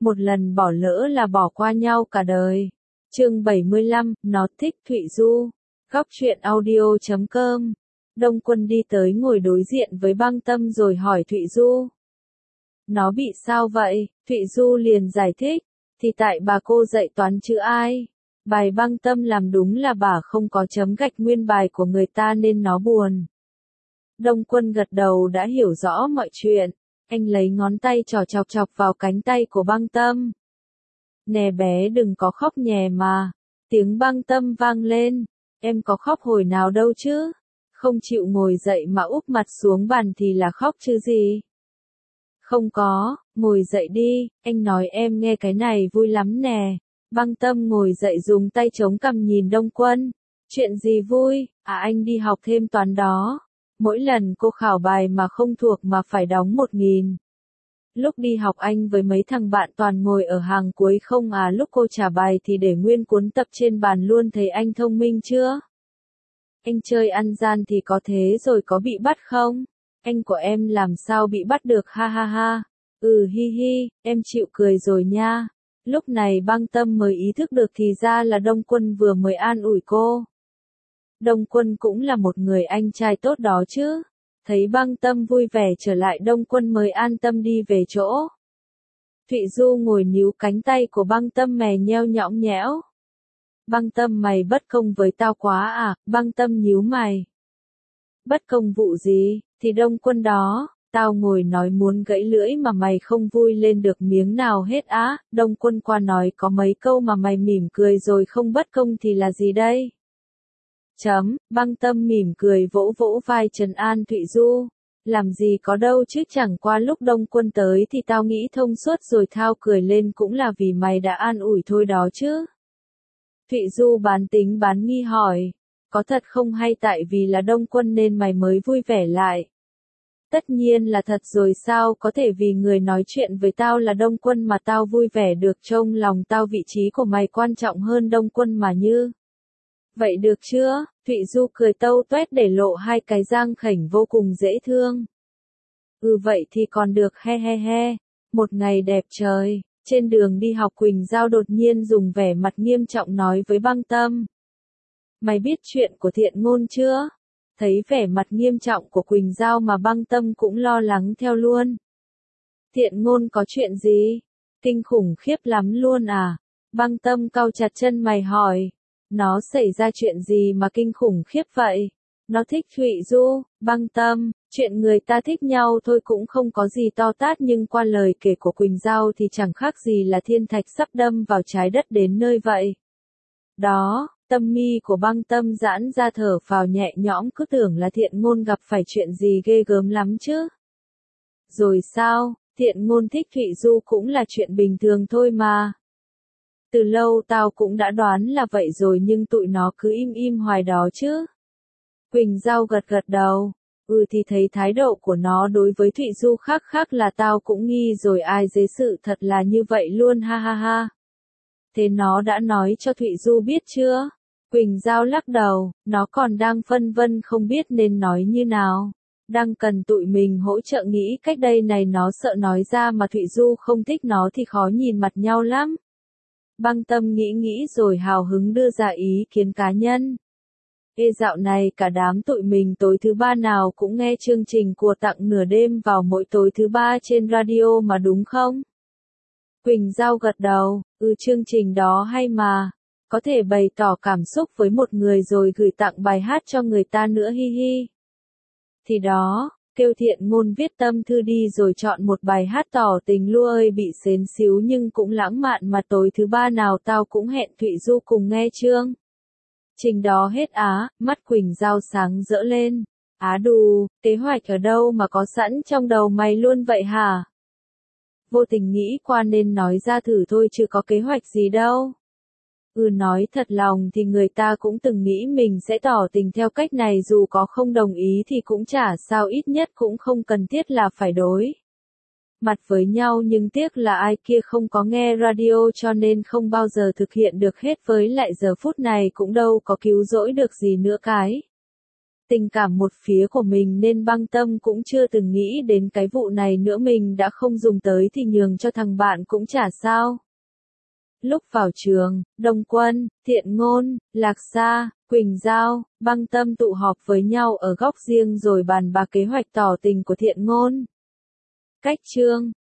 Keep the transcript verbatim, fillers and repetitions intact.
một lần bỏ lỡ là bỏ qua nhau cả đời. Chương bảy mươi lăm, nó thích Thụy Du. Góc truyện audio chấm com. Đông Quân đi tới ngồi đối diện với Băng Tâm rồi hỏi Thụy Du. Nó bị sao vậy? Thụy Du liền giải thích. Thì tại bà cô dạy toán chữ ai. Bài Băng Tâm làm đúng là bà không có chấm gạch nguyên bài của người ta nên nó buồn. Đông Quân gật đầu đã hiểu rõ mọi chuyện. Anh lấy ngón tay trỏ chọc chọc vào cánh tay của Băng Tâm. Nè bé đừng có khóc nhè mà. Tiếng Băng Tâm vang lên. Em có khóc hồi nào đâu chứ. Không chịu ngồi dậy mà úp mặt xuống bàn thì là khóc chứ gì. Không có, ngồi dậy đi, anh nói em nghe cái này vui lắm nè. Băng Tâm ngồi dậy dùng tay chống cằm nhìn Đông Quân. Chuyện gì vui, à anh đi học thêm toán đó. Mỗi lần cô khảo bài mà không thuộc mà phải đóng một nghìn. Lúc đi học anh với mấy thằng bạn toàn ngồi ở hàng cuối không à, lúc cô trả bài thì để nguyên cuốn tập trên bàn luôn, thấy anh thông minh chưa? Anh chơi ăn gian thì có thế rồi có bị bắt không? Anh của em làm sao bị bắt được, ha ha ha. Ừ hi hi, em chịu cười rồi nha. Lúc này Băng Tâm mới ý thức được thì ra là Đông Quân vừa mới an ủi cô. Đông Quân cũng là một người anh trai tốt đó chứ. Thấy Băng Tâm vui vẻ trở lại, Đông Quân mới an tâm đi về chỗ. Thụy Du ngồi níu cánh tay của Băng Tâm mè nheo nhõng nhẽo. Băng Tâm mày bất công với tao quá à, Băng Tâm nhíu mày. Bất công vụ gì, thì Đông Quân đó, tao ngồi nói muốn gãy lưỡi mà mày không vui lên được miếng nào hết á, Đông Quân qua nói có mấy câu mà mày mỉm cười rồi không bất công thì là gì đây? Chấm, Băng Tâm mỉm cười vỗ vỗ vai trấn an Thụy Du. Làm gì có đâu chứ, chẳng qua lúc Đông Quân tới thì tao nghĩ thông suốt rồi thao cười lên cũng là vì mày đã an ủi thôi đó chứ. Thụy Du bán tính bán nghi hỏi. Có thật không hay tại vì là Đông Quân nên mày mới vui vẻ lại? Tất nhiên là thật rồi, sao có thể vì người nói chuyện với tao là Đông Quân mà tao vui vẻ được, trong lòng tao vị trí của mày quan trọng hơn Đông Quân mà như. Vậy được chưa? Thụy Du cười tâu toét để lộ hai cái răng khểnh vô cùng dễ thương. Ừ vậy thì còn được, he he he. Một ngày đẹp trời, trên đường đi học Quỳnh Giao đột nhiên dùng vẻ mặt nghiêm trọng nói với Băng Tâm. Mày biết chuyện của Thiện Ngôn chưa? Thấy vẻ mặt nghiêm trọng của Quỳnh Giao mà Băng Tâm cũng lo lắng theo luôn. Thiện Ngôn có chuyện gì? Kinh khủng khiếp lắm luôn à? Băng Tâm cau chặt chân mày hỏi. Nó xảy ra chuyện gì mà kinh khủng khiếp vậy? Nó thích Thụy Du. Băng Tâm, chuyện người ta thích nhau thôi cũng không có gì to tát, nhưng qua lời kể của Quỳnh Giao thì chẳng khác gì là thiên thạch sắp đâm vào trái đất đến nơi vậy. Đó, tâm mi của Băng Tâm giãn ra thở phào nhẹ nhõm, cứ tưởng là Thiện Ngôn gặp phải chuyện gì ghê gớm lắm chứ. Rồi sao, Thiện Ngôn thích Thụy Du cũng là chuyện bình thường thôi mà. Từ lâu tao cũng đã đoán là vậy rồi nhưng tụi nó cứ im im hoài đó chứ. Quỳnh Giao gật gật đầu. Ừ thì thấy thái độ của nó đối với Thụy Du khác khác là tao cũng nghi rồi, ai dế, sự thật là như vậy luôn, ha ha ha. Thế nó đã nói cho Thụy Du biết chưa? Quỳnh Giao lắc đầu, nó còn đang phân vân không biết nên nói như nào. Đang cần tụi mình hỗ trợ nghĩ cách đây này, nó sợ nói ra mà Thụy Du không thích nó thì khó nhìn mặt nhau lắm. Băng Tâm nghĩ nghĩ rồi hào hứng đưa ra ý kiến cá nhân. Ê dạo này cả đám tụi mình tối thứ ba nào cũng nghe chương trình của Tặng Nửa Đêm vào mỗi tối thứ ba trên radio mà đúng không? Quỳnh Giao gật đầu, ừ chương trình đó hay mà. Có thể bày tỏ cảm xúc với một người rồi gửi tặng bài hát cho người ta nữa, hi hi. Thì đó, kêu Thiện Ngôn viết tâm thư đi rồi chọn một bài hát tỏ tình lua ơi bị xến xíu nhưng cũng lãng mạn mà tối thứ ba nào tao cũng hẹn Thụy Du cùng nghe chương trình đó hết á. Mắt Quỳnh Giao sáng rỡ lên. Á đù, kế hoạch ở đâu mà có sẵn trong đầu mày luôn vậy hả? Vô tình nghĩ qua nên nói ra thử thôi chứ có kế hoạch gì đâu. Ừ nói thật lòng thì người ta cũng từng nghĩ mình sẽ tỏ tình theo cách này, dù có không đồng ý thì cũng chả sao, ít nhất cũng không cần thiết là phải đối mặt với nhau, nhưng tiếc là ai kia không có nghe radio cho nên không bao giờ thực hiện được hết, với lại giờ phút này cũng đâu có cứu rỗi được gì nữa cái tình cảm một phía của mình nên Băng Tâm cũng chưa từng nghĩ đến cái vụ này nữa, mình đã không dùng tới thì nhường cho thằng bạn cũng chả sao. Lúc vào trường, Đồng Quân, Thiện Ngôn, Lạc Sa, Quỳnh Giao, Băng Tâm tụ họp với nhau ở góc riêng rồi bàn bạc kế hoạch tỏ tình của Thiện Ngôn. Cách chương